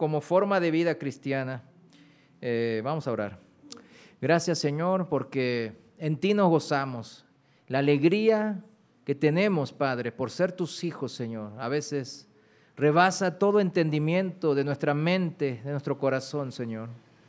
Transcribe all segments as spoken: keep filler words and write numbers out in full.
como forma de vida cristiana. Eh, vamos a orar. Gracias, Señor, porque en ti nos gozamos. La alegría que tenemos, Padre, por ser tus hijos, Señor, a veces rebasa todo entendimiento de nuestra mente, de nuestro corazón, Señor.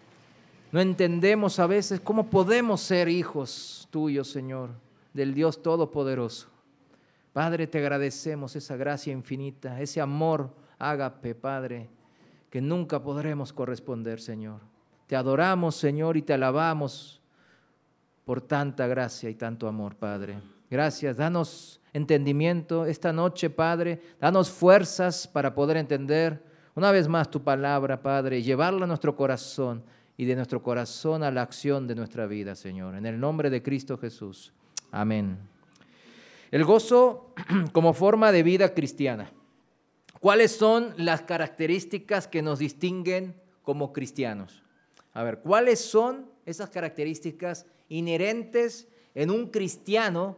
No entendemos a veces cómo podemos ser hijos tuyos, Señor, del Dios Todopoderoso. Padre, te agradecemos esa gracia infinita, ese amor ágape, Padre, que nunca podremos corresponder, Señor. Te adoramos, Señor, y te alabamos por tanta gracia y tanto amor, Padre. Gracias, danos entendimiento esta noche, Padre, danos fuerzas para poder entender una vez más tu palabra, Padre, y llevarla a nuestro corazón y de nuestro corazón a la acción de nuestra vida, Señor. En el nombre de Cristo Jesús. Amén. El gozo como forma de vida cristiana. ¿Cuáles son las características que nos distinguen como cristianos? A ver, ¿cuáles son esas características inherentes en un cristiano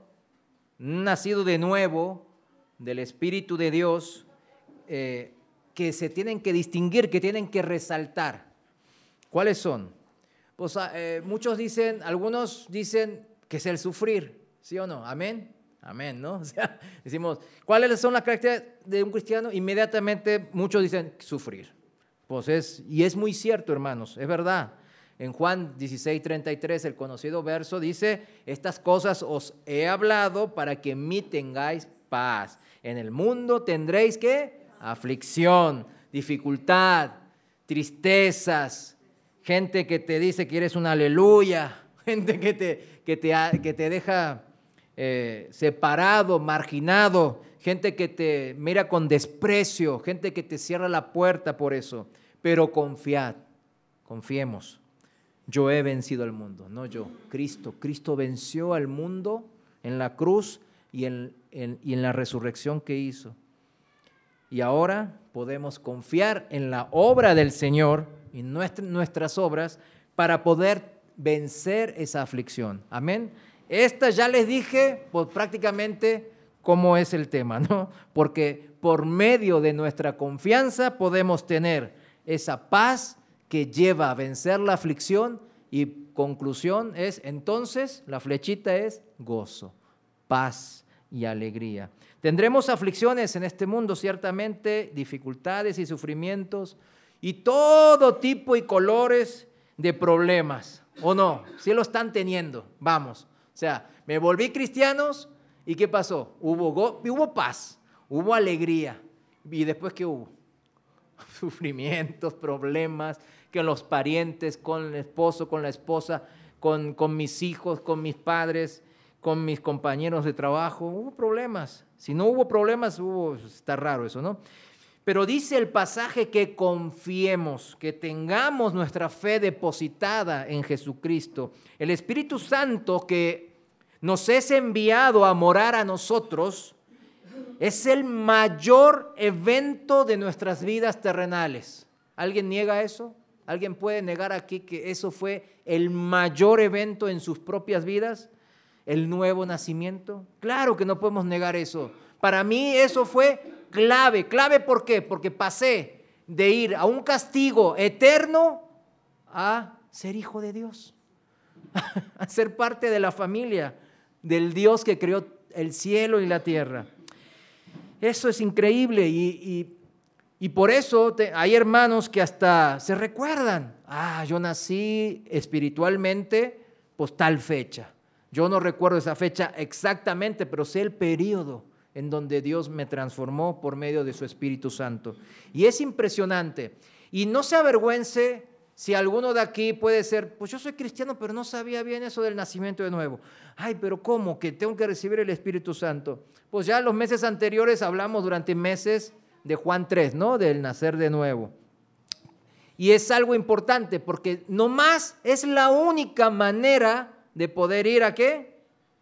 nacido de nuevo del Espíritu de Dios eh, que se tienen que distinguir, que tienen que resaltar? ¿Cuáles son? Pues eh, muchos dicen, algunos dicen que es el sufrir, ¿sí o no? Amén. Amén, ¿no? O sea, decimos, ¿cuáles son las características de un cristiano? Inmediatamente muchos dicen sufrir. Pues es, y es muy cierto, hermanos, es verdad. En Juan dieciséis, treinta y tres, el conocido verso dice, estas cosas os he hablado para que en mí tengáis paz. En el mundo tendréis, ¿qué? Aflicción, dificultad, tristezas, gente que te dice que eres un aleluya, gente que te, que te, que te deja eh, separado, marginado, gente que te mira con desprecio, gente que te cierra la puerta por eso. Pero confiad, confiemos. Yo he vencido al mundo, no yo, Cristo. Cristo venció al mundo en la cruz y en, en, y en la resurrección que hizo. Y ahora podemos confiar en la obra del Señor y nuestra, nuestras obras para poder vencer esa aflicción. Amén. Esta ya les dije pues, prácticamente cómo es el tema, ¿no? Porque por medio de nuestra confianza podemos tener esa paz que lleva a vencer la aflicción y conclusión es, entonces, la flechita es gozo, paz y alegría. Tendremos aflicciones en este mundo, ciertamente, dificultades y sufrimientos y todo tipo y colores de problemas, ¿o no? Sí lo están teniendo, vamos. O sea, me volví cristianos y ¿qué pasó? Hubo, go- hubo paz, hubo alegría y después ¿qué hubo? Sufrimientos, problemas, con los parientes, con el esposo, con la esposa, con, con mis hijos, con mis padres, con mis compañeros de trabajo. Hubo problemas. Si no hubo problemas, hubo, está raro eso, ¿no? Pero dice el pasaje que confiemos, que tengamos nuestra fe depositada en Jesucristo. El Espíritu Santo que nos es enviado a morar a nosotros es el mayor evento de nuestras vidas terrenales. ¿Alguien niega eso? ¿Alguien puede negar aquí que eso fue el mayor evento en sus propias vidas? ¿El nuevo nacimiento? Claro que no podemos negar eso. Para mí eso fue clave. ¿Clave por qué? Porque pasé de ir a un castigo eterno a ser hijo de Dios, a ser parte de la familia del Dios que creó el cielo y la tierra. Eso es increíble y, y, y por eso te, hay hermanos que hasta se recuerdan. Ah, yo nací espiritualmente, pues tal fecha. Yo no recuerdo esa fecha exactamente, pero sé el periodo en donde Dios me transformó por medio de su Espíritu Santo. Y es impresionante. Y no se avergüence si alguno de aquí puede ser, pues yo soy cristiano, pero no sabía bien eso del nacimiento de nuevo. Ay, pero ¿cómo? Que tengo que recibir el Espíritu Santo. Pues ya los meses anteriores hablamos durante meses de Juan tres, ¿no? Del nacer de nuevo. Y es algo importante porque nomás es la única manera de poder ir a ¿qué?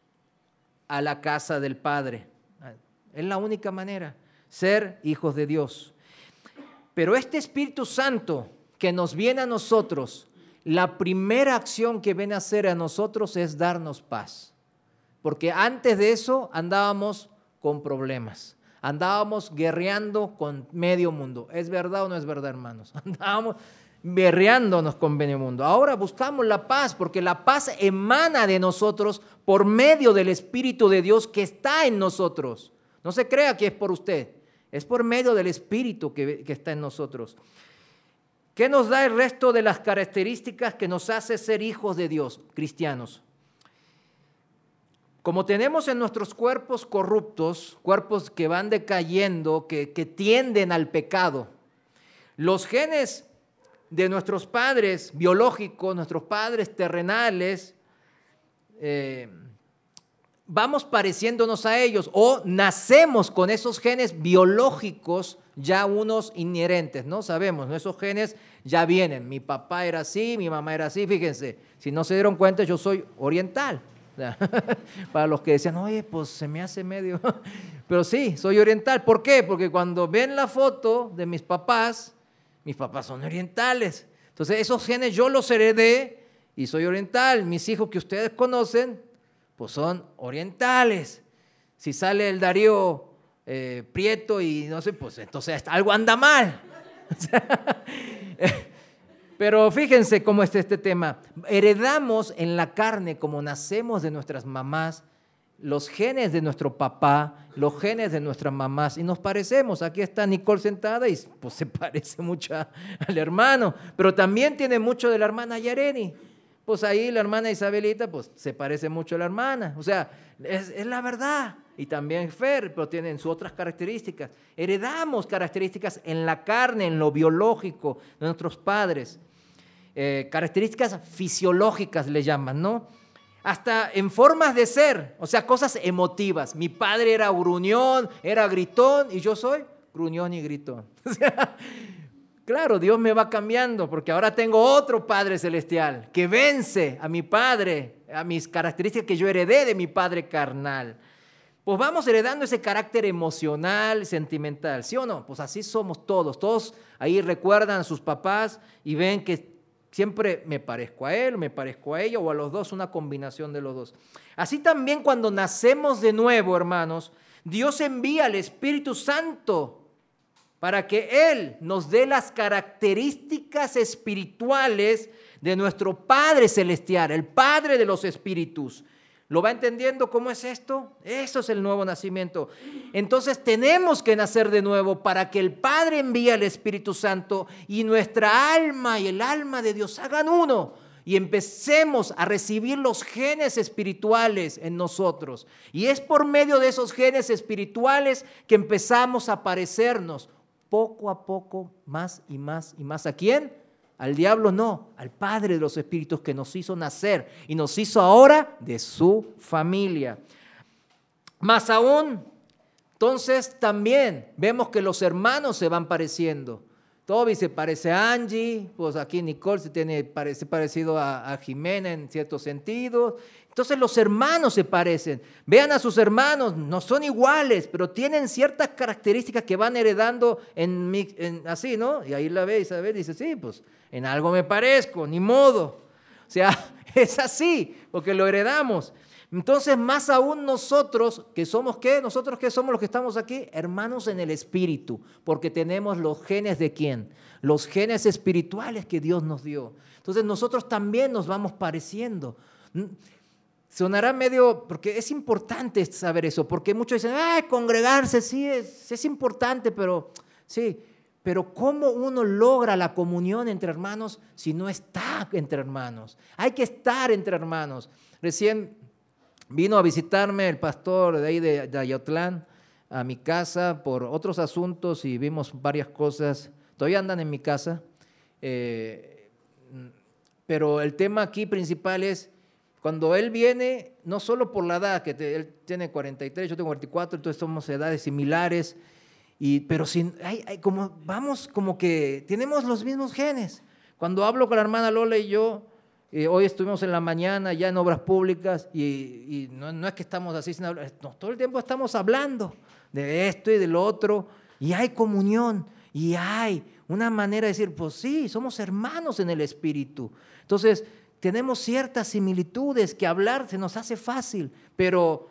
A la casa del Padre. Es la única manera, ser hijos de Dios. Pero este Espíritu Santo que nos viene a nosotros, la primera acción que viene a hacer a nosotros es darnos paz. Porque antes de eso andábamos con problemas. andábamos guerreando con medio mundo. ¿Es verdad o no es verdad, hermanos? Andábamos guerreándonos con medio mundo. Ahora buscamos la paz, porque la paz emana de nosotros por medio del Espíritu de Dios que está en nosotros. No se crea que es por usted, es por medio del Espíritu que, que está en nosotros. ¿Qué nos da el resto de las características que nos hace ser hijos de Dios, cristianos? Como tenemos en nuestros cuerpos corruptos, cuerpos que van decayendo, que, que tienden al pecado, los genes de nuestros padres biológicos, nuestros padres terrenales, eh, vamos pareciéndonos a ellos o nacemos con esos genes biológicos ya unos inherentes, ¿no? Sabemos, ¿no? Esos genes ya vienen. Mi papá era así, mi mamá era así, fíjense. Si no se dieron cuenta, yo soy oriental. Para los que decían, oye, pues se me hace medio... Pero sí, soy oriental. ¿Por qué? Porque cuando ven la foto de mis papás, mis papás son orientales. Entonces, esos genes yo los heredé y soy oriental. Mis hijos que ustedes conocen, pues son orientales. Si sale el Darío eh, Prieto y no sé, pues entonces algo anda mal. Pero fíjense cómo está este tema. Heredamos en la carne, como nacemos de nuestras mamás, los genes de nuestro papá, los genes de nuestras mamás, y nos parecemos. Aquí está Nicole sentada y pues se parece mucho a, al hermano, pero también tiene mucho de la hermana Yareni. Pues ahí la hermana Isabelita pues se parece mucho a la hermana. O sea, es, es la verdad. Y también Fer, pero tienen sus otras características. Heredamos características en la carne, en lo biológico de nuestros padres. Eh, características fisiológicas le llaman, ¿no? Hasta en formas de ser, o sea, cosas emotivas. Mi padre era gruñón, era gritón, y yo soy gruñón y gritón. O sea, claro, Dios me va cambiando, porque ahora tengo otro Padre Celestial que vence a mi padre, a mis características que yo heredé de mi padre carnal. Pues vamos heredando ese carácter emocional, sentimental, ¿sí o no? Pues así somos todos. Todos ahí recuerdan a sus papás y ven que siempre me parezco a él, me parezco a ella, o a los dos, una combinación de los dos. Así también cuando nacemos de nuevo, hermanos, Dios envía al Espíritu Santo para que Él nos dé las características espirituales de nuestro Padre Celestial, el Padre de los Espíritus. ¿Lo va entendiendo cómo es esto? Eso es el nuevo nacimiento. Entonces tenemos que nacer de nuevo para que el Padre envíe al Espíritu Santo y nuestra alma y el alma de Dios hagan uno y empecemos a recibir los genes espirituales en nosotros. Y es por medio de esos genes espirituales que empezamos a parecernos poco a poco más y más y más. ¿A quién? Al diablo no, al Padre de los Espíritus que nos hizo nacer y nos hizo ahora de su familia. Más aún, entonces también vemos que los hermanos se van pareciendo. Toby se parece a Angie, pues aquí Nicole se tiene parece parecido a, a Jimena en cierto sentido. Entonces los hermanos se parecen. Vean a sus hermanos, no son iguales, pero tienen ciertas características que van heredando en, mi, en así, ¿no? Y ahí la ve Isabel y dice, sí, pues en algo me parezco, ni modo. O sea, es así, porque lo heredamos. Entonces, más aún nosotros, que somos, ¿qué? Nosotros que somos los que estamos aquí, hermanos en el Espíritu, porque tenemos los genes de ¿quién? Los genes espirituales que Dios nos dio. Entonces, nosotros también nos vamos pareciendo. Sonará medio, porque es importante saber eso, porque muchos dicen, ay, congregarse, sí, es, es importante, pero sí, pero ¿cómo uno logra la comunión entre hermanos si no está entre hermanos? Hay que estar entre hermanos. Recién vino a visitarme el pastor de ahí de, de Ayotlán a mi casa por otros asuntos y vimos varias cosas. Todavía andan en mi casa, eh, pero el tema aquí principal es cuando él viene, no solo por la edad, que te, él tiene cuarenta y tres, yo tengo cuarenta y cuatro, entonces somos edades similares, y, pero sin, hay, hay como, vamos como que tenemos los mismos genes. Cuando hablo con la hermana Lola y yo, eh, hoy estuvimos en la mañana ya en obras públicas, y, y no, no es que estamos así sin hablar, no, todo el tiempo estamos hablando de esto y del otro, y hay comunión, y hay una manera de decir, pues sí, somos hermanos en el Espíritu. Entonces, tenemos ciertas similitudes que hablar se nos hace fácil, pero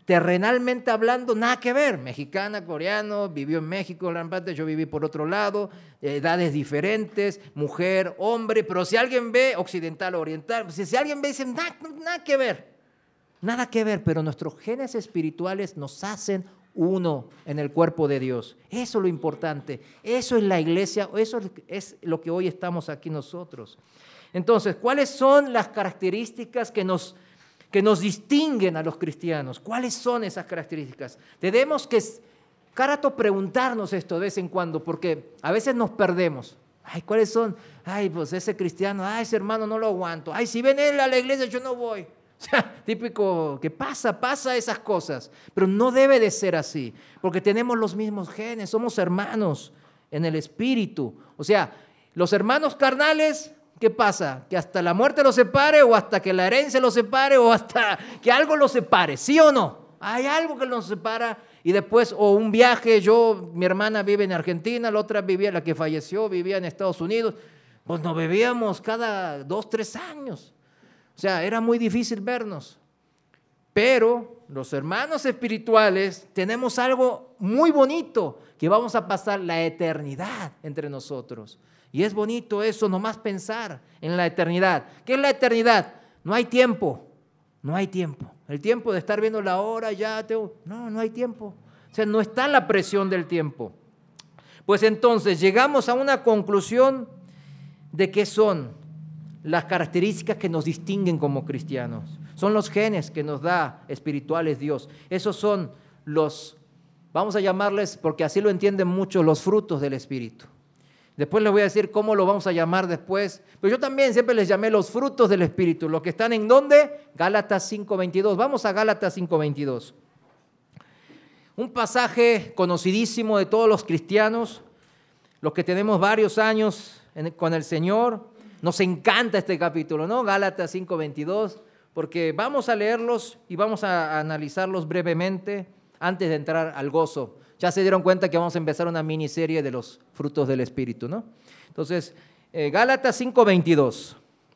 terrenalmente hablando, nada que ver. Mexicana, coreano, vivió en México, gran parte, yo viví por otro lado, edades diferentes, mujer, hombre, pero si alguien ve occidental o oriental, si, si alguien ve, dice, nada, nada que ver, nada que ver, pero nuestros genes espirituales nos hacen uno en el cuerpo de Dios. Eso es lo importante, eso es la iglesia, eso es lo que hoy estamos aquí nosotros. Entonces, ¿cuáles son las características que nos que nos distinguen a los cristianos? ¿Cuáles son esas características? Tenemos que, cada rato, preguntarnos esto de vez en cuando, porque a veces nos perdemos. Ay, ¿cuáles son? Ay, pues ese cristiano, ay, ese hermano no lo aguanto. Ay, si ven él a la iglesia, yo no voy. O sea, típico que pasa, pasa esas cosas. Pero no debe de ser así, porque tenemos los mismos genes, somos hermanos en el espíritu. O sea, los hermanos carnales, ¿qué pasa? ¿Que hasta la muerte los separe o hasta que la herencia los separe o hasta que algo los separe? ¿Sí o no? Hay algo que nos separa y después, o un viaje, yo, mi hermana vive en Argentina, la otra vivía, la que falleció, vivía en Estados Unidos, pues nos veíamos cada dos, tres años. O sea, era muy difícil vernos. Pero los hermanos espirituales tenemos algo muy bonito, que vamos a pasar la eternidad entre nosotros. Y es bonito eso, nomás pensar en la eternidad. ¿Qué es la eternidad? No hay tiempo, no hay tiempo. El tiempo de estar viendo la hora, ya tengo... No, no hay tiempo. O sea, no está la presión del tiempo. Pues entonces llegamos a una conclusión de qué son las características que nos distinguen como cristianos. Son los genes que nos da espirituales Dios. Esos son los, vamos a llamarles, porque así lo entienden muchos, los frutos del Espíritu. Después les voy a decir cómo lo vamos a llamar después. Pero yo también siempre les llamé los frutos del Espíritu. Los que están ¿en dónde? Gálatas cinco veintidós. Vamos a Gálatas cinco veintidós. Un pasaje conocidísimo de todos los cristianos, los que tenemos varios años en, con el Señor. Nos encanta este capítulo, ¿no? Gálatas cinco veintidós, porque vamos a leerlos y vamos a analizarlos brevemente antes de entrar al gozo. Ya se dieron cuenta que vamos a empezar una miniserie de los frutos del Espíritu, ¿no? Entonces, eh, Gálatas cinco veintidós.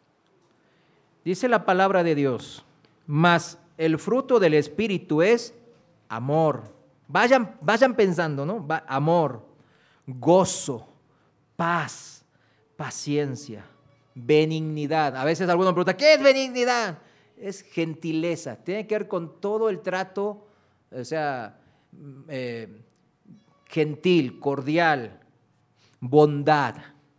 Dice la palabra de Dios, mas el fruto del Espíritu es amor. Vayan, vayan pensando, ¿no? Va, amor, gozo, paz, paciencia, benignidad. A veces alguno pregunta, ¿qué es benignidad? Es gentileza, tiene que ver con todo el trato, o sea, eh, gentil, cordial, bondad,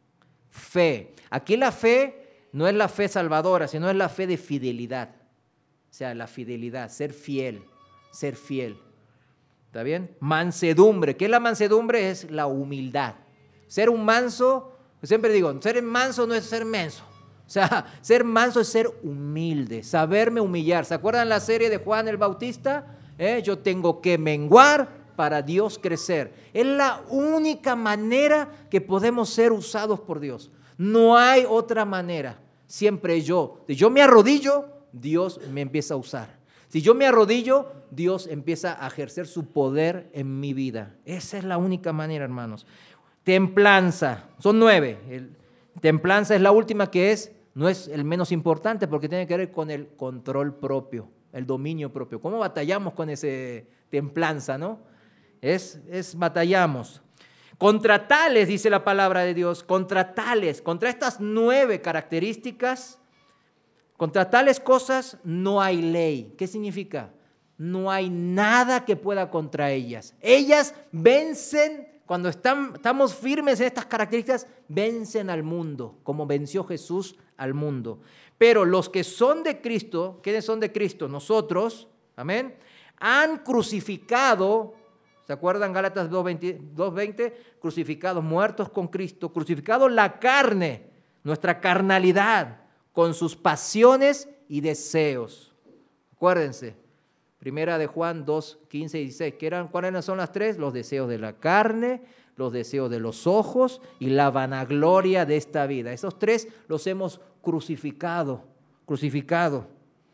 fe. Aquí la fe no es la fe salvadora, sino es la fe de fidelidad. O sea, la fidelidad, ser fiel, ser fiel. ¿Está bien? Mansedumbre. ¿Qué es la mansedumbre? Es la humildad. Ser un manso, siempre digo, ser manso no es ser menso. O sea, ser manso es ser humilde, saberme humillar. ¿Se acuerdan la serie de Juan el Bautista? ¿Eh? Yo tengo que menguar para Dios crecer. Es la única manera que podemos ser usados por Dios. No hay otra manera. Siempre yo. Si yo me arrodillo, Dios me empieza a usar. Si yo me arrodillo, Dios empieza a ejercer su poder en mi vida. Esa es la única manera, hermanos. Templanza. Son nueve. El, templanza es la última, que es, no es el menos importante, porque tiene que ver con el control propio, el dominio propio. ¿Cómo batallamos con ese templanza, no? Es, es batallamos. Contra tales, dice la palabra de Dios, contra tales, contra estas nueve características, contra tales cosas no hay ley. ¿Qué significa? No hay nada que pueda contra ellas. Ellas vencen, cuando están, estamos firmes en estas características, vencen al mundo, como venció Jesús al mundo. Pero los que son de Cristo, ¿quiénes son de Cristo? Nosotros, amén, han crucificado. ¿Se acuerdan Gálatas dos veinte? Crucificados, muertos con Cristo, crucificados la carne, nuestra carnalidad, con sus pasiones y deseos. Acuérdense, primera de Juan dos, quince y dieciséis, ¿qué eran, ¿cuáles son las tres? Los deseos de la carne, los deseos de los ojos y la vanagloria de esta vida. Esos tres los hemos crucificado, crucificado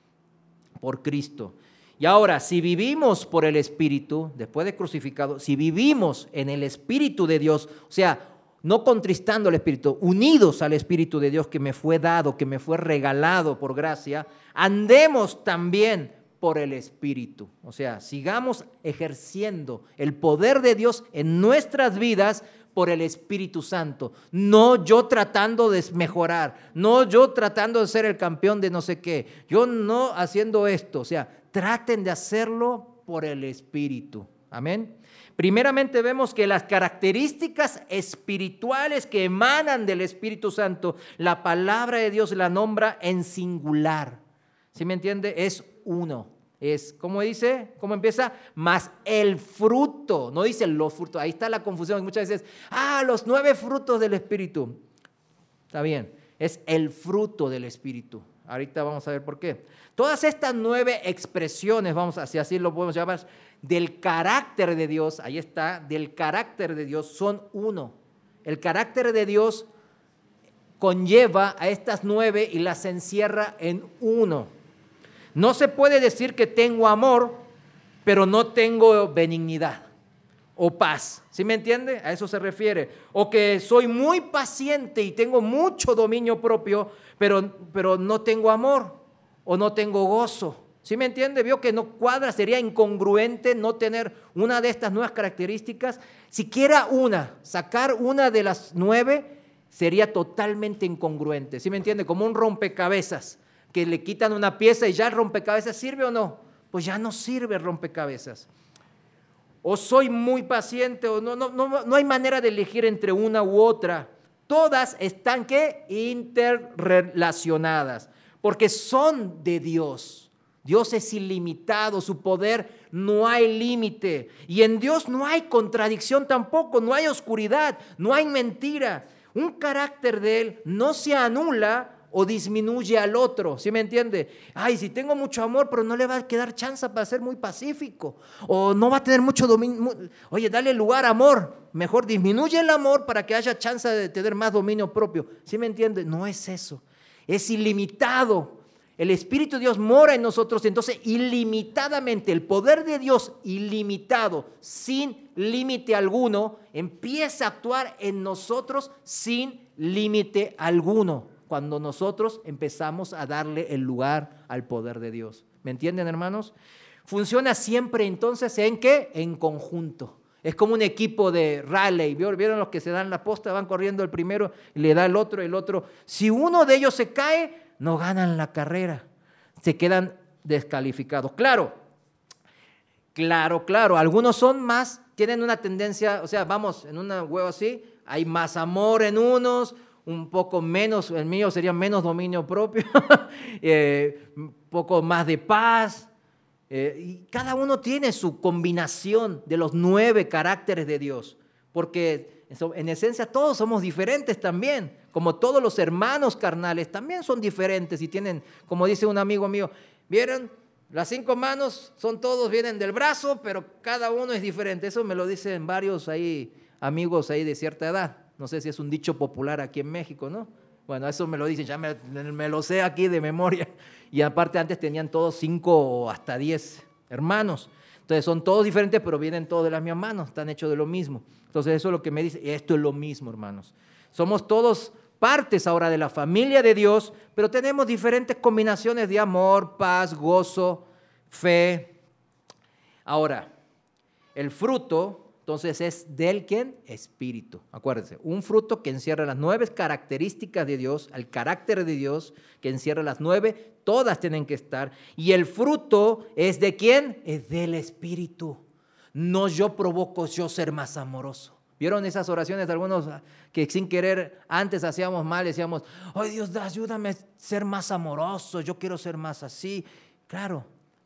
por Cristo. Y ahora, si vivimos por el Espíritu, después de crucificado, si vivimos en el Espíritu de Dios, o sea, no contristando al Espíritu, unidos al Espíritu de Dios que me fue dado, que me fue regalado por gracia, andemos también por el Espíritu. O sea, sigamos ejerciendo el poder de Dios en nuestras vidas por el Espíritu Santo. No yo tratando de mejorar, no yo tratando de ser el campeón de no sé qué, yo no haciendo esto. O sea, traten de hacerlo por el Espíritu. Amén. Primeramente vemos que las características espirituales que emanan del Espíritu Santo, la palabra de Dios la nombra en singular. ¿Sí me entiende? Es uno. Es, ¿cómo dice? ¿Cómo empieza? Más el fruto. No dice los frutos. Ahí está la confusión. Muchas veces, ah, los nueve frutos del Espíritu. Está bien. Es el fruto del Espíritu. Ahorita vamos a ver por qué. Todas estas nueve expresiones, vamos a, si así lo podemos llamar, del carácter de Dios, ahí está, del carácter de Dios, son uno. El carácter de Dios conlleva a estas nueve y las encierra en uno. No se puede decir que tengo amor, pero no tengo benignidad o paz. ¿Sí me entiende? A eso se refiere. O que soy muy paciente y tengo mucho dominio propio, pero, pero no tengo amor o no tengo gozo. ¿Sí me entiende? Vio que no cuadra, sería incongruente no tener una de estas nuevas características. Siquiera una, sacar una de las nueve sería totalmente incongruente. ¿Sí me entiende? Como un rompecabezas, que le quitan una pieza y ya el rompecabezas sirve o no. Pues ya no sirve el rompecabezas. O soy muy paciente, o no, no, no, no hay manera de elegir entre una u otra. Todas están, ¿qué? Interrelacionadas, porque son de Dios. Dios es ilimitado, su poder no hay límite. Y en Dios no hay contradicción tampoco, no hay oscuridad, no hay mentira. Un carácter de Él no se anula o disminuye al otro, ¿sí me entiende? Ay, si tengo mucho amor, pero no le va a quedar chance para ser muy pacífico, o no va a tener mucho dominio. Oye, dale lugar, amor, mejor disminuye el amor para que haya chance de tener más dominio propio, ¿sí me entiende? No es eso, es ilimitado. El Espíritu de Dios mora en nosotros, entonces ilimitadamente, el poder de Dios ilimitado, sin límite alguno, empieza a actuar en nosotros sin límite alguno, cuando nosotros empezamos a darle el lugar al poder de Dios. ¿Me entienden, hermanos? Funciona siempre entonces, ¿en qué? En conjunto. Es como un equipo de rally. ¿Vieron los que se dan la posta? Van corriendo el primero y le da el otro, el otro. Si uno de ellos se cae, no ganan la carrera, se quedan descalificados. Claro, claro, claro, algunos son más, tienen una tendencia, o sea, vamos, en una huevo así, hay más amor en unos, un poco menos, el mío sería menos dominio propio, eh, un poco más de paz, eh, y cada uno tiene su combinación de los nueve caracteres de Dios, porque en esencia todos somos diferentes también, como todos los hermanos carnales también son diferentes y tienen, como dice un amigo mío, ¿vieron? Las cinco manos son todos, vienen del brazo, pero cada uno es diferente. Eso me lo dicen varios ahí, amigos ahí de cierta edad. No sé si es un dicho popular aquí en México, ¿no? Bueno, eso me lo dicen, ya me, me lo sé aquí de memoria. Y aparte antes tenían todos cinco o hasta diez hermanos. Entonces son todos diferentes, pero vienen todos de las mismas manos, están hechos de lo mismo. Entonces eso es lo que me dice, esto es lo mismo, hermanos. Somos todos partes ahora de la familia de Dios, pero tenemos diferentes combinaciones de amor, paz, gozo, fe. Ahora, el fruto, entonces, es del ¿quién? Espíritu. Acuérdense, un fruto que encierra las nueve características de Dios, el carácter de Dios, que encierra las nueve, todas tienen que estar. Y el fruto es ¿de quién? Es del Espíritu. No yo provoco yo ser más amoroso. ¿Vieron esas oraciones de algunos que sin querer antes hacíamos mal? Decíamos, ay Dios, ayúdame a ser más amoroso, yo quiero ser más así. Claro,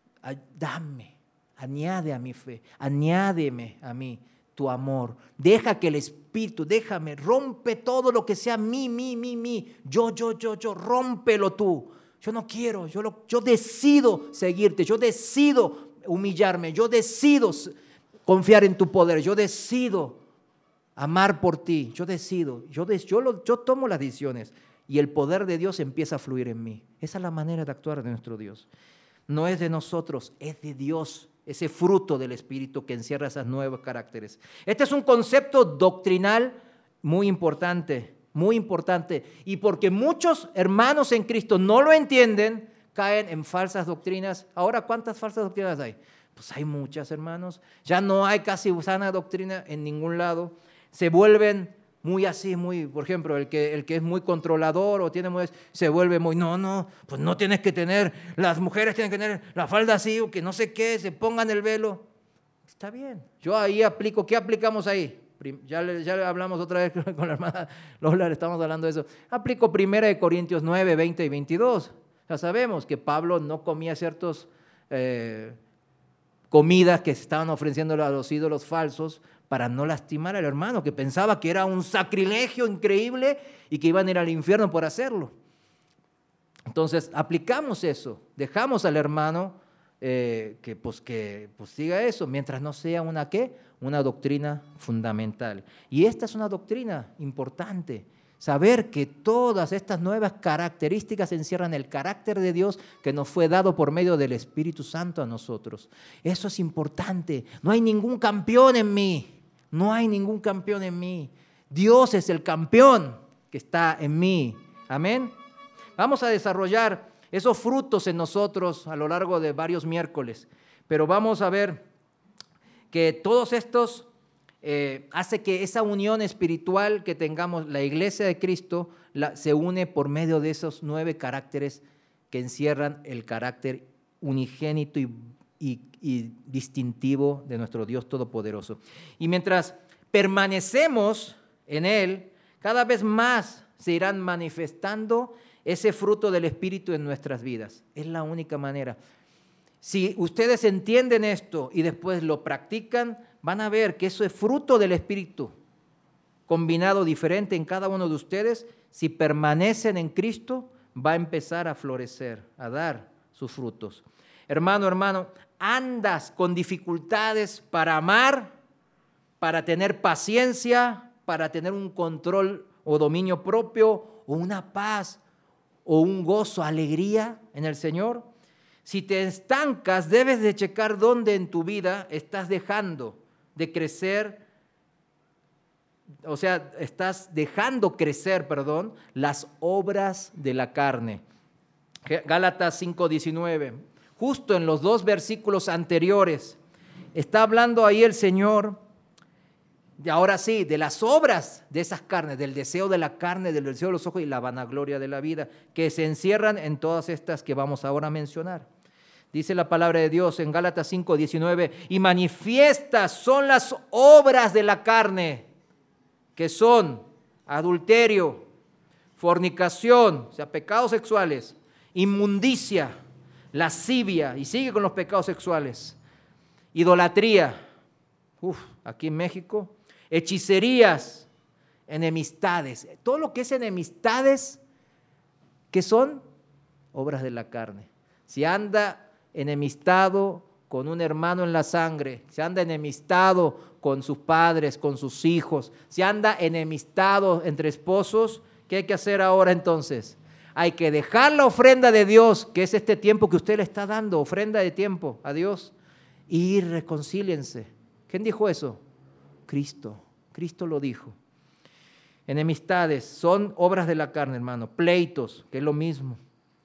dame, añade a mi fe, añádeme a mí tu amor. Deja que el Espíritu, déjame, rompe todo lo que sea mí, mí, mí, mí. Yo, yo, yo, yo, rómpelo tú. Yo no quiero, yo, lo, yo decido seguirte, yo decido humillarme, yo decido confiar en tu poder, yo decido amar por ti, yo decido, yo, yo, lo, yo tomo las decisiones y el poder de Dios empieza a fluir en mí. Esa es la manera de actuar de nuestro Dios. No es de nosotros, es de Dios, ese fruto del Espíritu que encierra esos nuevos caracteres. Este es un concepto doctrinal muy importante, muy importante. Y porque muchos hermanos en Cristo no lo entienden, caen en falsas doctrinas. Ahora, ¿cuántas falsas doctrinas hay? Pues hay muchas, hermanos. Ya no hay casi sana doctrina en ningún lado. Se vuelven muy así, muy, por ejemplo, el que, el que es muy controlador o tiene muy, se vuelve muy, no, no, pues no tienes que tener, las mujeres tienen que tener la falda así o que no sé qué, se pongan el velo. Está bien. Yo ahí aplico, ¿qué aplicamos ahí? Ya le, ya le hablamos otra vez con la hermana Lola, le estamos hablando de eso. Aplico primera de Corintios nueve, veinte y veintidós. Ya sabemos que Pablo no comía ciertas eh, comidas que se estaban ofreciendo a los ídolos falsos para no lastimar al hermano, que pensaba que era un sacrilegio increíble y que iban a ir al infierno por hacerlo. Entonces, aplicamos eso, dejamos al hermano eh, que, pues, que pues, siga eso, mientras no sea una, ¿qué? Una doctrina fundamental. Y esta es una doctrina importante, saber que todas estas nuevas características encierran el carácter de Dios que nos fue dado por medio del Espíritu Santo a nosotros. Eso es importante. No hay ningún campeón en mí. No hay ningún campeón en mí. Dios es el campeón que está en mí. Amén. Vamos a desarrollar esos frutos en nosotros a lo largo de varios miércoles. Pero vamos a ver que todos estos eh, hace que esa unión espiritual que tengamos, la iglesia de Cristo, la, se une por medio de esos nueve caracteres que encierran el carácter unigénito y Y, y distintivo de nuestro Dios Todopoderoso. Y mientras permanecemos en Él, cada vez más se irán manifestando ese fruto del Espíritu en nuestras vidas. Es la única manera. Si ustedes entienden esto y después lo practican, van a ver que eso es fruto del Espíritu, combinado diferente en cada uno de ustedes. Si permanecen en Cristo, va a empezar a florecer, a dar sus frutos. Hermano, hermano, andas con dificultades para amar, para tener paciencia, para tener un control o dominio propio, o una paz, o un gozo, alegría en el Señor. Si te estancas, debes de checar dónde en tu vida estás dejando de crecer, o sea, estás dejando crecer, perdón, las obras de la carne. Gálatas cinco diecinueve. Justo en los dos versículos anteriores, está hablando ahí el Señor, y ahora sí, de las obras de esas carnes, del deseo de la carne, del deseo de los ojos y la vanagloria de la vida, que se encierran en todas estas que vamos ahora a mencionar. Dice la palabra de Dios en Gálatas cinco diecinueve, y manifiestas son las obras de la carne, que son adulterio, fornicación, o sea, pecados sexuales, inmundicia, lascivia, y sigue con los pecados sexuales, idolatría, uf, aquí en México, hechicerías, enemistades, todo lo que es enemistades, que son obras de la carne. Si anda enemistado con un hermano en la sangre, si anda enemistado con sus padres, con sus hijos, si anda enemistado entre esposos, ¿qué hay que hacer ahora entonces? Hay que dejar la ofrenda de Dios, que es este tiempo que usted le está dando, ofrenda de tiempo a Dios, y reconcíliense. ¿Quién dijo eso? Cristo. Cristo lo dijo. Enemistades son obras de la carne, hermano. Pleitos, que es lo mismo.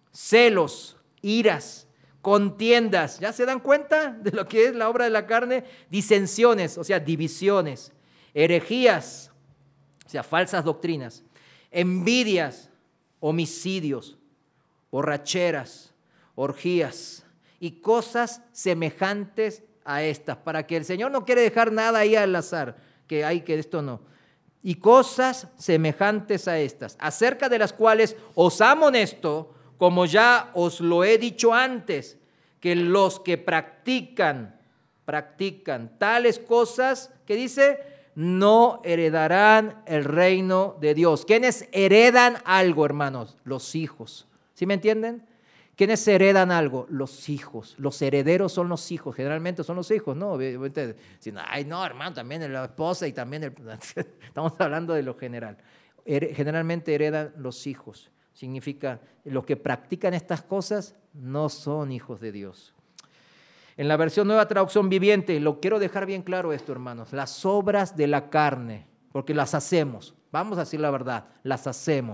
Celos, iras, contiendas. ¿Ya se dan cuenta de lo que es la obra de la carne? Disensiones, o sea, divisiones. Herejías, o sea, falsas doctrinas. Envidias, homicidios, borracheras, orgías y cosas semejantes a estas, para que el Señor no quiere dejar nada ahí al azar, que hay que esto no. Y cosas semejantes a estas, acerca de las cuales os amonesto, como ya os lo he dicho antes, que los que practican, practican tales cosas, que dice, no heredarán el reino de Dios. ¿Quiénes heredan algo, hermanos? Los hijos. ¿Sí me entienden? ¿Quiénes heredan algo? Los hijos. Los herederos son los hijos. Generalmente son los hijos, ¿no? Si no, ay, no, hermano, también la esposa y también el... Estamos hablando de lo general. Generalmente heredan los hijos. Significa, los que practican estas cosas no son hijos de Dios. En la versión Nueva Traducción Viviente, lo quiero dejar bien claro esto, hermanos, las obras de la carne, porque las hacemos, vamos a decir la verdad, las hacemos,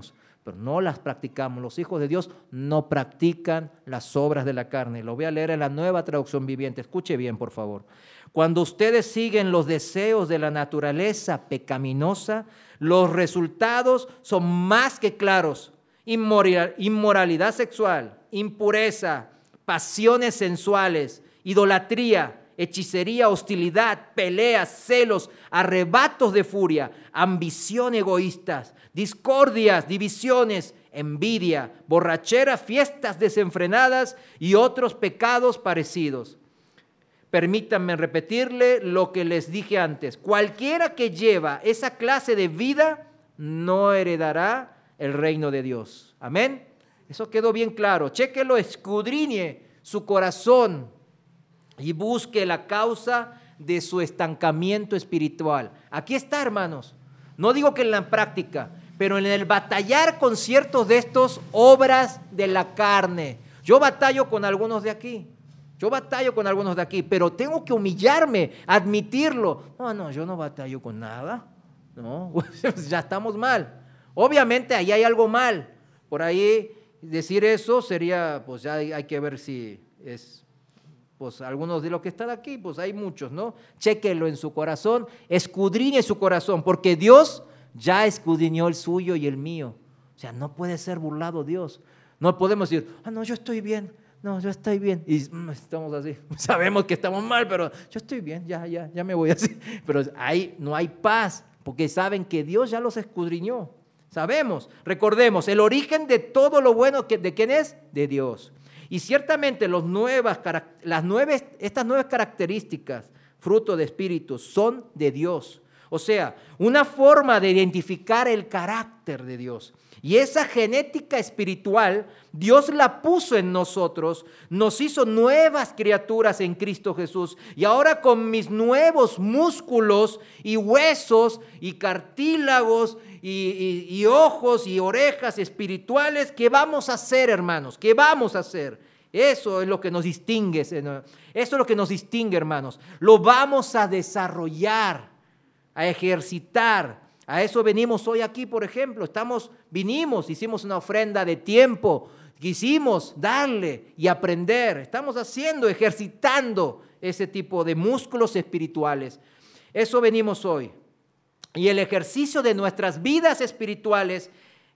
pero no las practicamos. Los hijos de Dios no practican las obras de la carne. Lo voy a leer en la Nueva Traducción Viviente. Escuche bien, por favor. Cuando ustedes siguen los deseos de la naturaleza pecaminosa, los resultados son más que claros. Inmoral, inmoralidad sexual, impureza, pasiones sensuales, idolatría, hechicería, hostilidad, peleas, celos, arrebatos de furia, ambición egoístas, discordias, divisiones, envidia, borrachera, fiestas desenfrenadas y otros pecados parecidos. Permítanme repetirle lo que les dije antes. Cualquiera que lleva esa clase de vida no heredará el reino de Dios. Amén. Eso quedó bien claro. Chéquelo, escudriñe su corazón y busque la causa de su estancamiento espiritual. Aquí está, hermanos. No digo que en la práctica, pero en el batallar con ciertos de estos obras de la carne. Yo batallo con algunos de aquí. Yo batallo con algunos de aquí, pero tengo que humillarme, admitirlo. No, no, yo no batallo con nada. No, ya estamos mal. Obviamente ahí hay algo mal. Por ahí decir eso sería, pues ya hay, hay que ver si es, pues algunos de los que están aquí, pues hay muchos, ¿no? Chéquelo en su corazón, escudriñe su corazón, porque Dios ya escudriñó el suyo y el mío. O sea, no puede ser burlado Dios. No podemos decir, ah, no, yo estoy bien. No, yo estoy bien. Y mm, estamos así. Sabemos que estamos mal, pero yo estoy bien, ya, ya, ya me voy así. Pero ahí no hay paz, porque saben que Dios ya los escudriñó. Sabemos, recordemos, el origen de todo lo bueno, ¿de quién es? De Dios. Y ciertamente los nuevas, las nueve, estas nuevas características, fruto de espíritu, son de Dios. O sea, una forma de identificar el carácter de Dios. Y esa genética espiritual, Dios la puso en nosotros, nos hizo nuevas criaturas en Cristo Jesús. Y ahora con mis nuevos músculos y huesos y cartílagos y, y, y ojos y orejas espirituales, ¿qué vamos a hacer, hermanos? ¿Qué vamos a hacer? Eso es lo que nos distingue, eso es lo que nos distingue, hermanos. Lo vamos a desarrollar, a ejercitar. A eso venimos hoy aquí, por ejemplo. Estamos, vinimos, hicimos una ofrenda de tiempo, quisimos darle y aprender. Estamos haciendo, ejercitando ese tipo de músculos espirituales. Eso venimos hoy. Y el ejercicio de nuestras vidas espirituales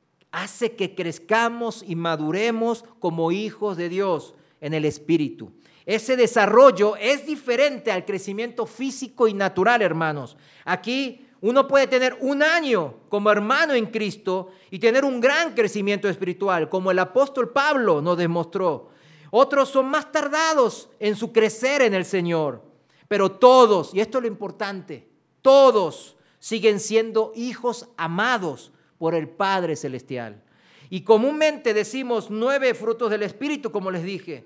hace que crezcamos y maduremos como hijos de Dios en el espíritu. Ese desarrollo es diferente al crecimiento físico y natural, hermanos. Aquí uno puede tener un año como hermano en Cristo y tener un gran crecimiento espiritual, como el apóstol Pablo nos demostró. Otros son más tardados en su crecer en el Señor. Pero todos, y esto es lo importante, todos siguen siendo hijos amados por el Padre Celestial. Y comúnmente decimos nueve frutos del Espíritu, como les dije.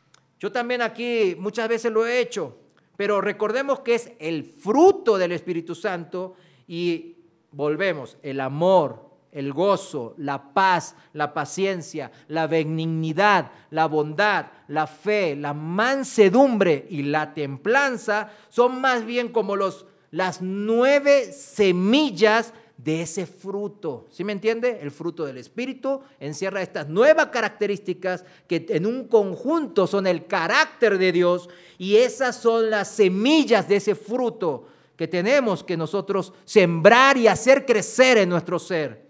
Yo también aquí muchas veces lo he hecho. Pero recordemos que es el fruto del Espíritu Santo y volvemos, el amor, el gozo, la paz, la paciencia, la benignidad, la bondad, la fe, la mansedumbre y la templanza son más bien como los, las nueve semillas de ese fruto. ¿Sí me entiende? El fruto del Espíritu encierra estas nuevas características que en un conjunto son el carácter de Dios y esas son las semillas de ese fruto que tenemos que nosotros sembrar y hacer crecer en nuestro ser.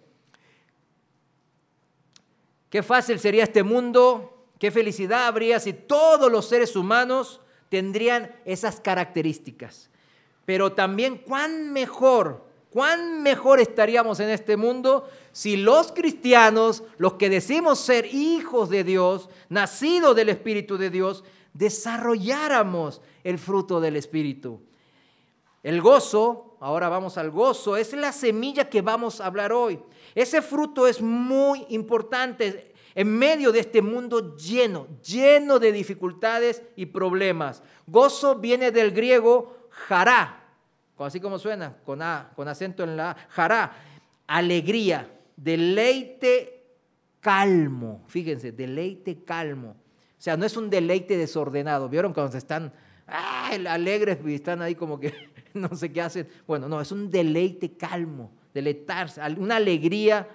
Qué fácil sería este mundo, qué felicidad habría si todos los seres humanos tendrían esas características. Pero también cuán mejor ¿Cuán mejor estaríamos en este mundo si los cristianos, los que decimos ser hijos de Dios, nacidos del Espíritu de Dios, desarrolláramos el fruto del Espíritu? El gozo, ahora vamos al gozo, es la semilla que vamos a hablar hoy. Ese fruto es muy importante en medio de este mundo lleno, lleno de dificultades y problemas. Gozo viene del griego jará. Así como suena, con, a, con acento en la A, jará, alegría, deleite calmo, fíjense, deleite calmo. O sea, no es un deleite desordenado. ¿Vieron cuando están ay, alegres y están ahí como que no sé qué hacen? Bueno, no, es un deleite calmo, deleitarse, una alegría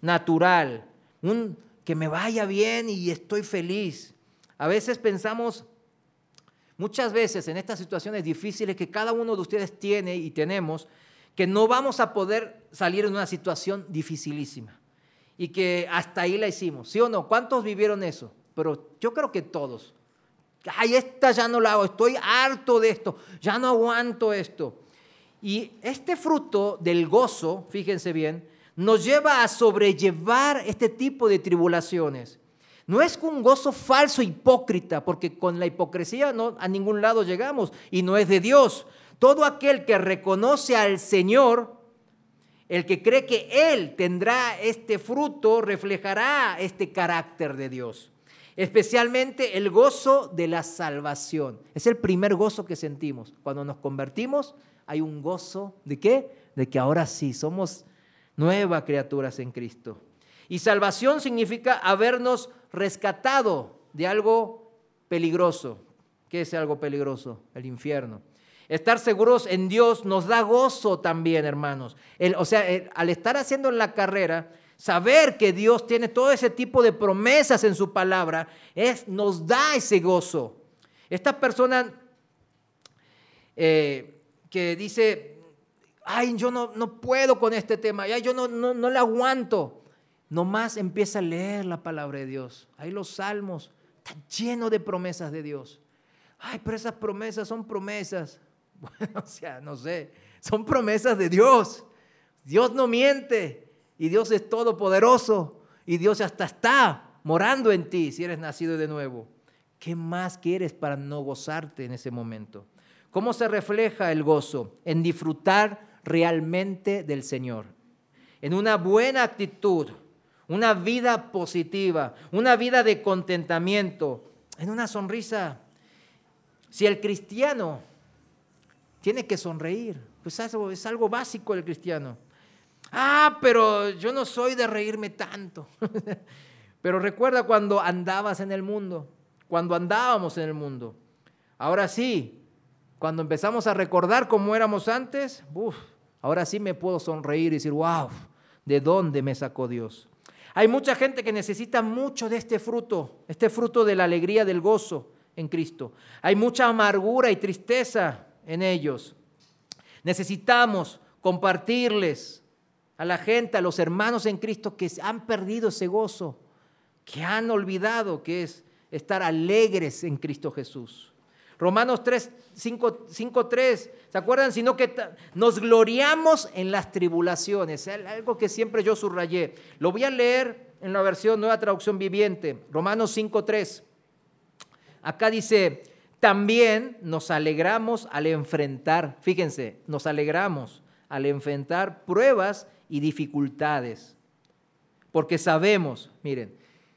natural, un que me vaya bien y estoy feliz. A veces pensamos, muchas veces en estas situaciones difíciles que cada uno de ustedes tiene y tenemos, que no vamos a poder salir en una situación dificilísima y que hasta ahí la hicimos, ¿sí o no? ¿Cuántos vivieron eso? Pero yo creo que todos. Ay, esta ya no la hago, estoy harto de esto, ya no aguanto esto. Y este fruto del gozo, fíjense bien, nos lleva a sobrellevar este tipo de tribulaciones. No es un gozo falso, hipócrita, porque con la hipocresía no, a ningún lado llegamos y no es de Dios. Todo aquel que reconoce al Señor, el que cree que Él tendrá este fruto, reflejará este carácter de Dios. Especialmente el gozo de la salvación. Es el primer gozo que sentimos. Cuando nos convertimos, hay un gozo ¿de qué? De que ahora sí somos nuevas criaturas en Cristo. Y salvación significa habernos rescatado de algo peligroso. ¿Qué es algo peligroso? El infierno. Estar seguros en Dios nos da gozo también, hermanos. El, o sea, el, al estar haciendo la carrera, saber que Dios tiene todo ese tipo de promesas en su palabra, es, nos da ese gozo. Esta persona eh, que dice, ay, yo no, no puedo con este tema, ay, yo no, no, no le aguanto. Nomás empieza a leer la palabra de Dios. Ahí los salmos, está lleno de promesas de Dios. Ay, pero esas promesas son promesas. Bueno, o sea, no sé, son promesas de Dios. Dios no miente y Dios es todopoderoso y Dios hasta está morando en ti si eres nacido de nuevo. ¿Qué más quieres para no gozarte en ese momento? ¿Cómo se refleja el gozo? En disfrutar realmente del Señor, en una buena actitud, una vida positiva, una vida de contentamiento, en una sonrisa. Si el cristiano tiene que sonreír, pues eso es algo básico del cristiano. Ah, pero yo no soy de reírme tanto. Pero recuerda cuando andabas en el mundo, cuando andábamos en el mundo. Ahora sí, cuando empezamos a recordar cómo éramos antes, uf, ahora sí me puedo sonreír y decir, wow, ¿de dónde me sacó Dios? Hay mucha gente que necesita mucho de este fruto, este fruto de la alegría, del gozo en Cristo. Hay mucha amargura y tristeza en ellos. Necesitamos compartirles a la gente, a los hermanos en Cristo que han perdido ese gozo, que han olvidado que es estar alegres en Cristo Jesús. Romanos tres, cinco, tres, ¿se acuerdan? Sino que nos gloriamos en las tribulaciones, algo que siempre yo subrayé. Lo voy a leer en la versión Nueva Traducción Viviente, Romanos cinco, tres. Acá dice, también nos alegramos al enfrentar, fíjense, nos alegramos al enfrentar pruebas y dificultades, porque sabemos, miren,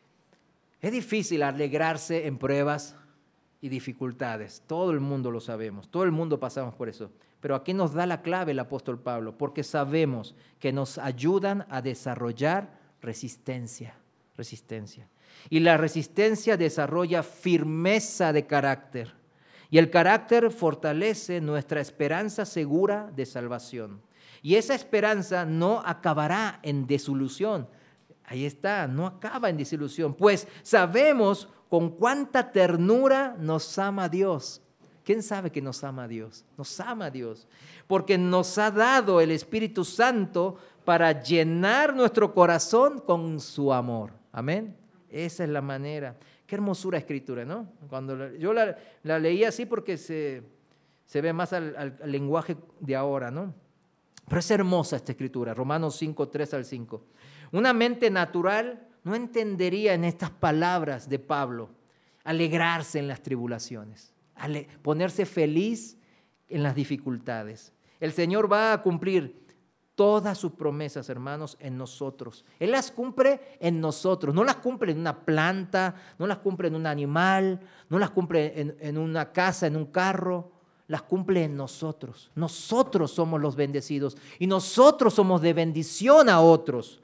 es difícil alegrarse en pruebas y dificultades, todo el mundo lo sabemos, todo el mundo pasamos por eso, pero aquí nos da la clave el apóstol Pablo, porque sabemos que nos ayudan a desarrollar resistencia, resistencia. Y la resistencia desarrolla firmeza de carácter. Y el carácter fortalece nuestra esperanza segura de salvación. Y esa esperanza no acabará en desilusión. Ahí está, no acaba en desilusión. Pues sabemos con cuánta ternura nos ama Dios. ¿Quién sabe que nos ama Dios? Nos ama Dios. Porque nos ha dado el Espíritu Santo para llenar nuestro corazón con su amor. Amén. Esa es la manera. Qué hermosura escritura, ¿no? Cuando la, yo la, la leí así porque se, se ve más al, al, al lenguaje de ahora, ¿no? Pero es hermosa esta escritura, Romanos cinco, tres al cinco. Una mente natural no entendería en estas palabras de Pablo alegrarse en las tribulaciones, ale, ponerse feliz en las dificultades. El Señor va a cumplir todas sus promesas, hermanos, en nosotros. Él las cumple en nosotros. No las cumple en una planta, no las cumple en un animal, no las cumple en, en una casa, en un carro. Las cumple en nosotros. Nosotros somos los bendecidos y nosotros somos de bendición a otros.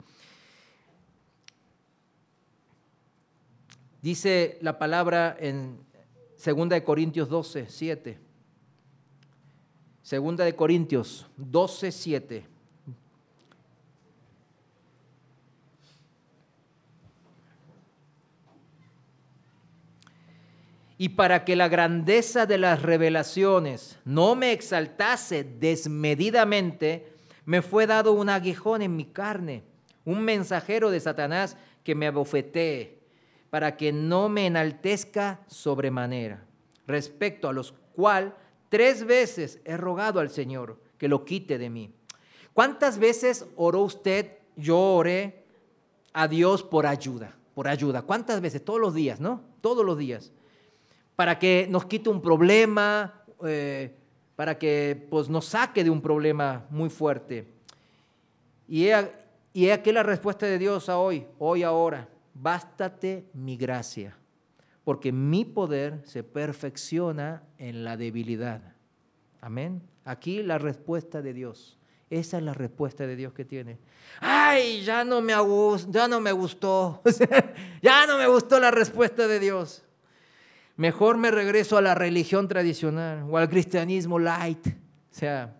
Dice la palabra en segunda de Corintios doce, siete. segunda de Corintios doce, siete. Y para que la grandeza de las revelaciones no me exaltase desmedidamente, me fue dado un aguijón en mi carne, un mensajero de Satanás que me abofetee, para que no me enaltezca sobremanera, respecto a los cuales tres veces he rogado al Señor que lo quite de mí. ¿Cuántas veces oró usted? Yo oré a Dios por ayuda, por ayuda. ¿Cuántas veces? Todos los días, ¿no? Todos los días. Para que nos quite un problema, eh, para que pues, nos saque de un problema muy fuerte. Y he, y he aquí la respuesta de Dios a hoy, hoy ahora. Bástate mi gracia, porque mi poder se perfecciona en la debilidad. Amén. Aquí la respuesta de Dios. Esa es la respuesta de Dios que tiene. Ay, ya no me, ya no me gustó. Ya no me gustó la respuesta de Dios. Mejor me regreso a la religión tradicional o al cristianismo light. O sea,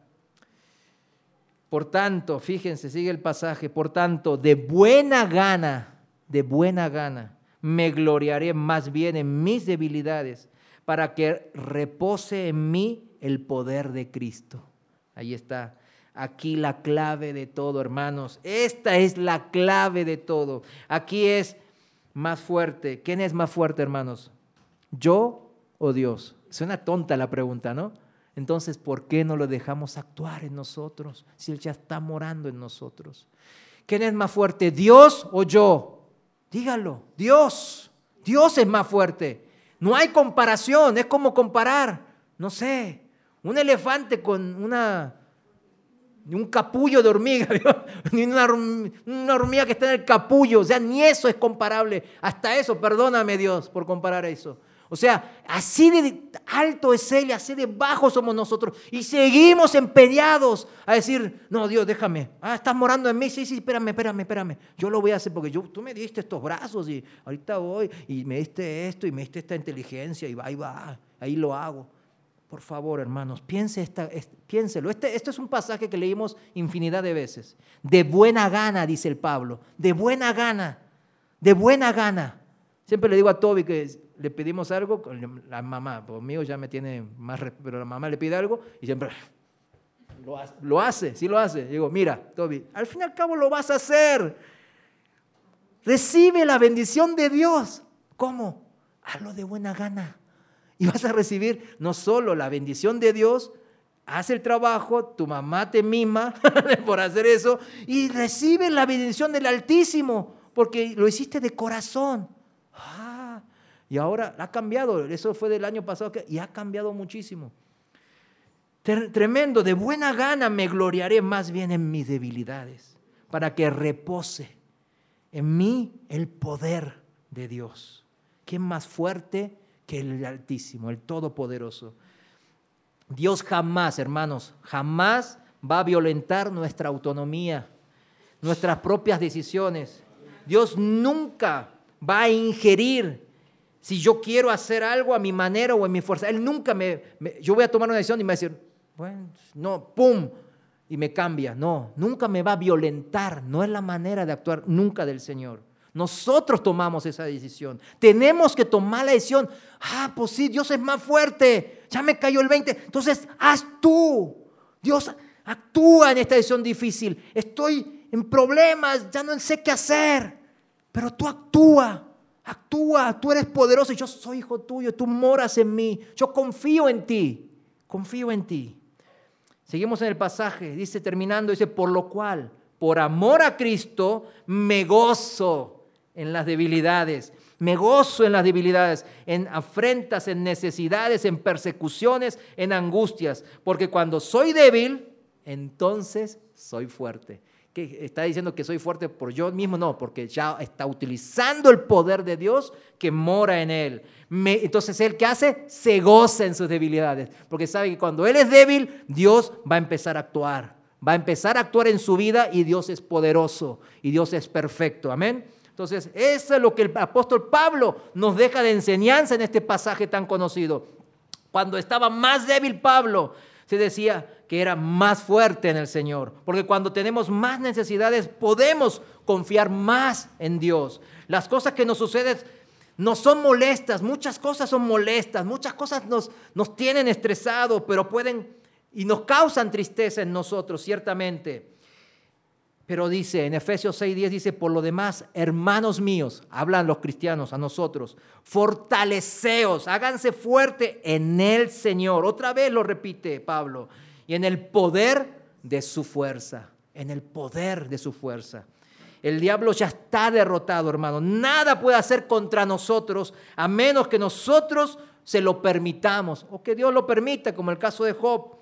por tanto, fíjense, sigue el pasaje. Por tanto, de buena gana, de buena gana, me gloriaré más bien en mis debilidades para que repose en mí el poder de Cristo. Ahí está. Aquí la clave de todo, hermanos. Esta es la clave de todo. Aquí es más fuerte. ¿Quién es más fuerte, hermanos? ¿Yo o Dios? Suena tonta la pregunta, ¿no? Entonces, ¿por qué no lo dejamos actuar en nosotros si Él ya está morando en nosotros? ¿Quién es más fuerte, Dios o yo? Dígalo, Dios. Dios es más fuerte. No hay comparación, es como comparar, no sé, un elefante con una... un capullo de hormiga, ni una, una hormiga que está en el capullo, o sea, ni eso es comparable. Hasta eso, perdóname Dios por comparar eso. O sea, así de alto es Él, así de bajo somos nosotros. Y seguimos empeñados a decir, no Dios, déjame. Ah, estás morando en mí, sí, sí, espérame, espérame, espérame. Yo lo voy a hacer porque yo, tú me diste estos brazos y ahorita voy y me diste esto y me diste esta inteligencia y ahí va, ahí lo hago. Por favor, hermanos, piense esta, este, piénselo. Este, esto es un pasaje que leímos infinidad de veces. De buena gana, dice el Pablo. De buena gana. De buena gana. Siempre le digo a Toby que le pedimos algo, la mamá, conmigo ya me tiene más respeto, pero la mamá le pide algo y siempre lo hace, lo hace, sí lo hace. Digo, mira, Toby, al fin y al cabo lo vas a hacer. Recibe la bendición de Dios. ¿Cómo? Hazlo de buena gana. Y vas a recibir no solo la bendición de Dios, haz el trabajo, tu mamá te mima por hacer eso, y recibe la bendición del Altísimo, porque lo hiciste de corazón. Ah, y ahora ha cambiado, eso fue del año pasado, y ha cambiado muchísimo. Tremendo, de buena gana me gloriaré más bien en mis debilidades, para que repose en mí el poder de Dios. ¿Quién más fuerte que el Altísimo, el Todopoderoso? Dios jamás, hermanos, jamás va a violentar nuestra autonomía, nuestras propias decisiones. Dios nunca va a ingerir si yo quiero hacer algo a mi manera o en mi fuerza. Él nunca me, me... Yo voy a tomar una decisión y me va a decir, bueno, no, pum, y me cambia. No, nunca me va a violentar. No es la manera de actuar nunca del Señor. Nosotros tomamos esa decisión. Tenemos que tomar la decisión. Ah, pues sí, Dios es más fuerte. Ya me cayó el veinte. Entonces, haz tú. Dios actúa en esta decisión difícil. Estoy en problemas, ya no sé qué hacer. Pero tú actúa, actúa. Tú eres poderoso y yo soy hijo tuyo. Tú moras en mí. Yo confío en ti. Confío en ti. Seguimos en el pasaje. Dice, terminando, dice, por lo cual, por amor a Cristo, me gozo en las debilidades, me gozo en las debilidades, en afrentas, en necesidades, en persecuciones, en angustias, porque cuando soy débil, entonces soy fuerte. ¿Qué está diciendo que soy fuerte por yo mismo? No, porque ya está utilizando el poder de Dios que mora en él. Me, entonces, ¿él qué hace? Se goza en sus debilidades, porque sabe que cuando él es débil, Dios va a empezar a actuar. Va a empezar a actuar en su vida y Dios es poderoso y Dios es perfecto. Amén. Entonces, eso es lo que el apóstol Pablo nos deja de enseñanza en este pasaje tan conocido. Cuando estaba más débil Pablo, se decía que era más fuerte en el Señor. Porque cuando tenemos más necesidades, podemos confiar más en Dios. Las cosas que nos suceden nos son molestas, muchas cosas son molestas, muchas cosas nos, nos tienen estresados, pero pueden y nos causan tristeza en nosotros, ciertamente. Pero dice, en Efesios seis diez dice, por lo demás, hermanos míos, hablan los cristianos a nosotros, fortaleceos, háganse fuerte en el Señor. Otra vez lo repite Pablo, y en el poder de su fuerza, en el poder de su fuerza. El diablo ya está derrotado, hermano. Nada puede hacer contra nosotros a menos que nosotros se lo permitamos o que Dios lo permita, como el caso de Job.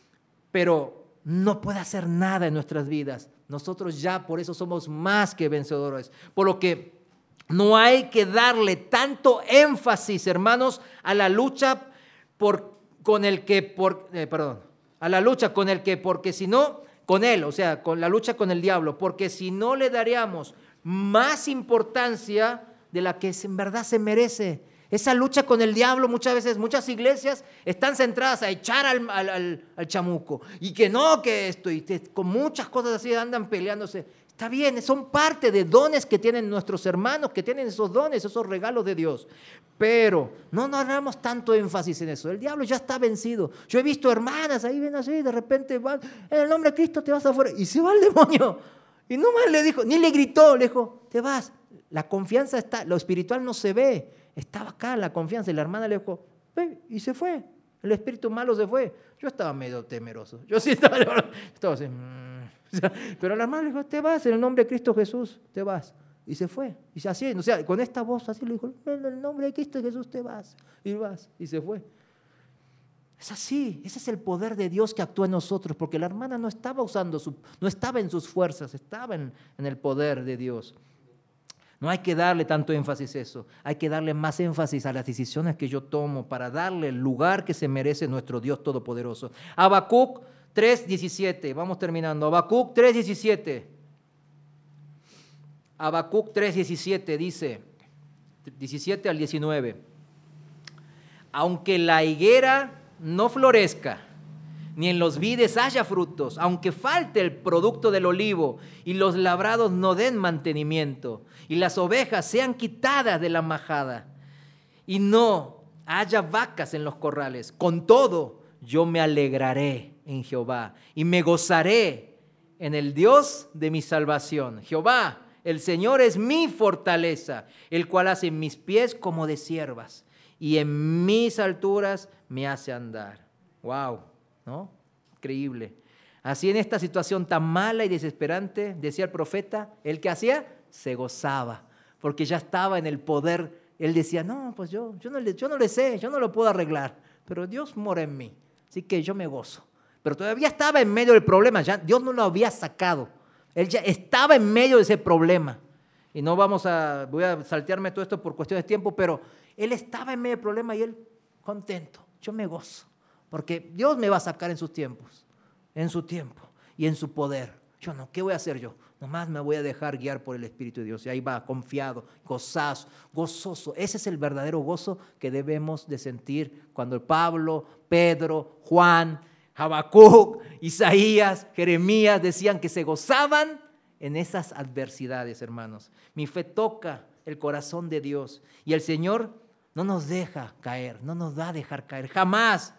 Pero no puede hacer nada en nuestras vidas. Nosotros ya por eso somos más que vencedores. Por lo que no hay que darle tanto énfasis, hermanos, a la lucha por, con el que, por, eh, perdón, a la lucha con el que, porque si no, con él, o sea, con la lucha con el diablo, porque si no le daríamos más importancia de la que en verdad se merece. Esa lucha con el diablo, muchas veces, muchas iglesias están centradas a echar al, al, al, al chamuco. Y que no, que esto, y te, con muchas cosas así andan peleándose. Está bien, son parte de dones que tienen nuestros hermanos, que tienen esos dones, esos regalos de Dios. Pero no nos hagamos tanto énfasis en eso. El diablo ya está vencido. Yo he visto hermanas ahí, ven así, de repente van, en el nombre de Cristo te vas afuera. Y se va el demonio. Y no más le dijo, ni le gritó, le dijo, te vas. La confianza está, lo espiritual no se ve. Estaba acá la confianza y la hermana le dijo, ve, y se fue. El espíritu malo se fue. Yo estaba medio temeroso. Yo sí estaba, estaba así. Mmm. Pero la hermana le dijo, te vas, en el nombre de Cristo Jesús, te vas. Y se fue. Y así, o sea, con esta voz así le dijo, en el nombre de Cristo Jesús te vas. Y vas. Y se fue. Es así. Ese es el poder de Dios que actúa en nosotros. Porque la hermana no estaba usando, su, no estaba en sus fuerzas, estaba en, en el poder de Dios. No hay que darle tanto énfasis a eso. Hay que darle más énfasis a las decisiones que yo tomo para darle el lugar que se merece nuestro Dios Todopoderoso. Habacuc tres diecisiete. Vamos terminando. Habacuc tres diecisiete. Habacuc tres diecisiete dice, diecisiete al diecinueve. Aunque la higuera no florezca, ni en los vides haya frutos, aunque falte el producto del olivo y los labrados no den mantenimiento, y las ovejas sean quitadas de la majada, y no haya vacas en los corrales, con todo yo me alegraré en Jehová y me gozaré en el Dios de mi salvación. Jehová, el Señor es mi fortaleza, el cual hace mis pies como de ciervas y en mis alturas me hace andar. Wow, ¿no? Increíble. Así en esta situación tan mala y desesperante, decía el profeta, ¿el que hacía? Se gozaba, porque ya estaba en el poder. Él decía, no, pues yo, yo, no le, yo no le sé, yo no lo puedo arreglar, pero Dios mora en mí, así que yo me gozo. Pero todavía estaba en medio del problema, ya Dios no lo había sacado. Él ya estaba en medio de ese problema. Y no vamos a, voy a saltearme todo esto por cuestiones de tiempo, pero él estaba en medio del problema y él contento, yo me gozo, porque Dios me va a sacar en sus tiempos, en su tiempo y en su poder. Yo no, ¿qué voy a hacer yo? Nomás me voy a dejar guiar por el Espíritu de Dios. Y ahí va, confiado, gozoso, gozoso. Ese es el verdadero gozo que debemos de sentir cuando Pablo, Pedro, Juan, Habacuc, Isaías, Jeremías decían que se gozaban en esas adversidades, hermanos. Mi fe toca el corazón de Dios y el Señor no nos deja caer, no nos va a dejar caer, jamás.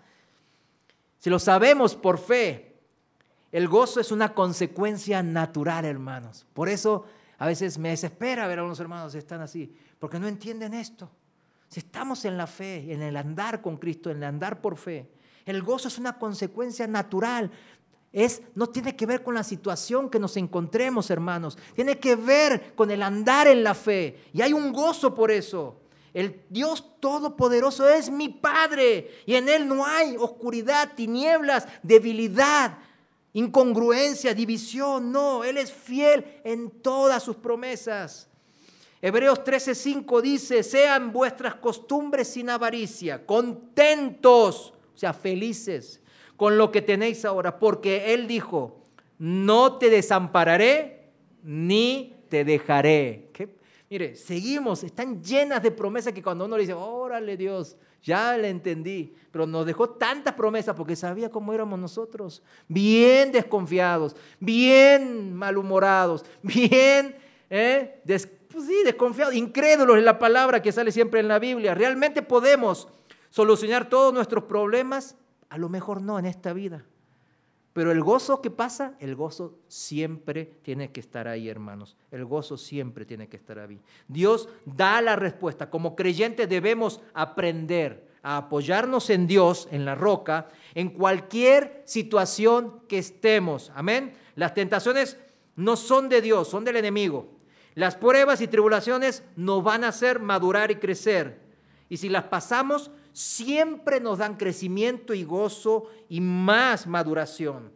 Si lo sabemos por fe, el gozo es una consecuencia natural, hermanos. Por eso a veces me desespera ver a unos hermanos que están así, porque no entienden esto. Si estamos en la fe, en el andar con Cristo, en el andar por fe, el gozo es una consecuencia natural. Es, no tiene que ver con la situación que nos encontremos, hermanos. Tiene que ver con el andar en la fe. Y hay un gozo por eso. El Dios Todopoderoso es mi Padre y en Él no hay oscuridad, tinieblas, debilidad, incongruencia, división. No, Él es fiel en todas sus promesas. Hebreos trece cinco dice, sean vuestras costumbres sin avaricia, contentos, o sea, felices con lo que tenéis ahora, porque Él dijo, no te desampararé ni te dejaré. ¿Qué? Mire, seguimos, están llenas de promesas que cuando uno le dice, órale Dios, ya le entendí, pero nos dejó tantas promesas porque sabía cómo éramos nosotros, bien desconfiados, bien malhumorados, bien eh, des, pues sí, desconfiados, incrédulos en la palabra que sale siempre en la Biblia. ¿Realmente podemos solucionar todos nuestros problemas? A lo mejor no en esta vida. Pero el gozo que pasa, el gozo siempre tiene que estar ahí, hermanos. El gozo siempre tiene que estar ahí. Dios da la respuesta. Como creyentes debemos aprender a apoyarnos en Dios, en la roca, en cualquier situación que estemos. Amén. Las tentaciones no son de Dios, son del enemigo. Las pruebas y tribulaciones nos van a hacer madurar y crecer. Y si las pasamos, siempre nos dan crecimiento y gozo y más maduración.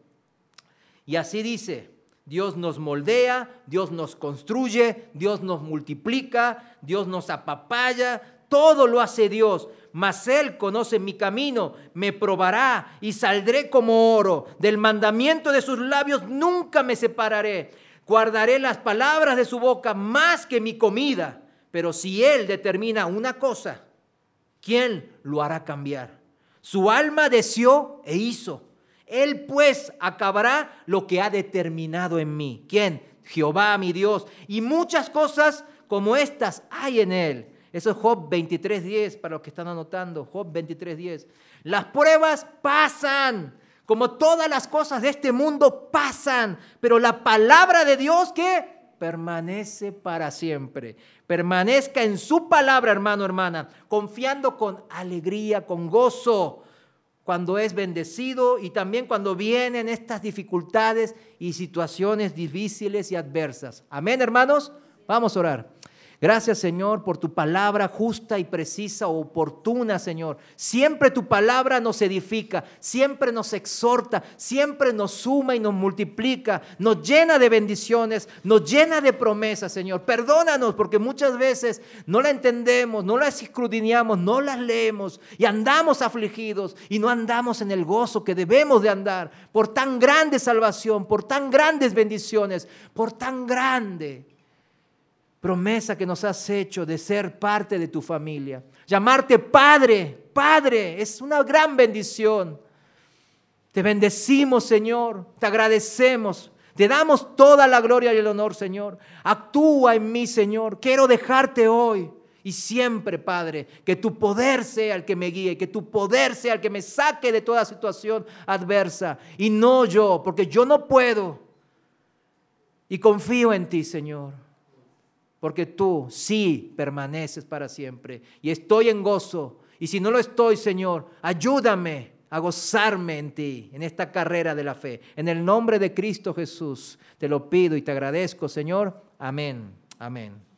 Y así dice, Dios nos moldea, Dios nos construye, Dios nos multiplica, Dios nos apapalla, todo lo hace Dios. Mas Él conoce mi camino, me probará y saldré como oro. Del mandamiento de sus labios nunca me separaré. Guardaré las palabras de su boca más que mi comida. Pero si Él determina una cosa, ¿quién lo hará cambiar? Su alma deseó e hizo. Él pues acabará lo que ha determinado en mí. ¿Quién? Jehová mi Dios. Y muchas cosas como estas hay en Él. Eso es Job veintitrés diez, para los que están anotando. Job veintitrés diez. Las pruebas pasan, como todas las cosas de este mundo pasan. Pero la palabra de Dios, ¿qué? Permanece para siempre. Permanezca en su palabra, hermano, hermana, confiando con alegría, con gozo, cuando es bendecido y también cuando vienen estas dificultades y situaciones difíciles y adversas. Amén, hermanos. Vamos a orar. Gracias, Señor, por tu palabra justa y precisa, oportuna, Señor. Siempre tu palabra nos edifica, siempre nos exhorta, siempre nos suma y nos multiplica, nos llena de bendiciones, nos llena de promesas, Señor. Perdónanos porque muchas veces no la entendemos, no las escudriñamos, no las leemos y andamos afligidos y no andamos en el gozo que debemos de andar por tan grande salvación, por tan grandes bendiciones, por tan grande promesa que nos has hecho de ser parte de tu familia. Llamarte Padre, Padre, es una gran bendición. Te bendecimos, Señor, te agradecemos, te damos toda la gloria y el honor, Señor. Actúa en mí, Señor. Quiero dejarte hoy y siempre, Padre, que tu poder sea el que me guíe, que tu poder sea el que me saque de toda situación adversa y no yo, porque yo no puedo. Y confío en ti, Señor. Porque tú sí permaneces para siempre. Y estoy en gozo. Y si no lo estoy, Señor, ayúdame a gozarme en ti, en esta carrera de la fe. En el nombre de Cristo Jesús te lo pido y te agradezco, Señor. Amén. Amén.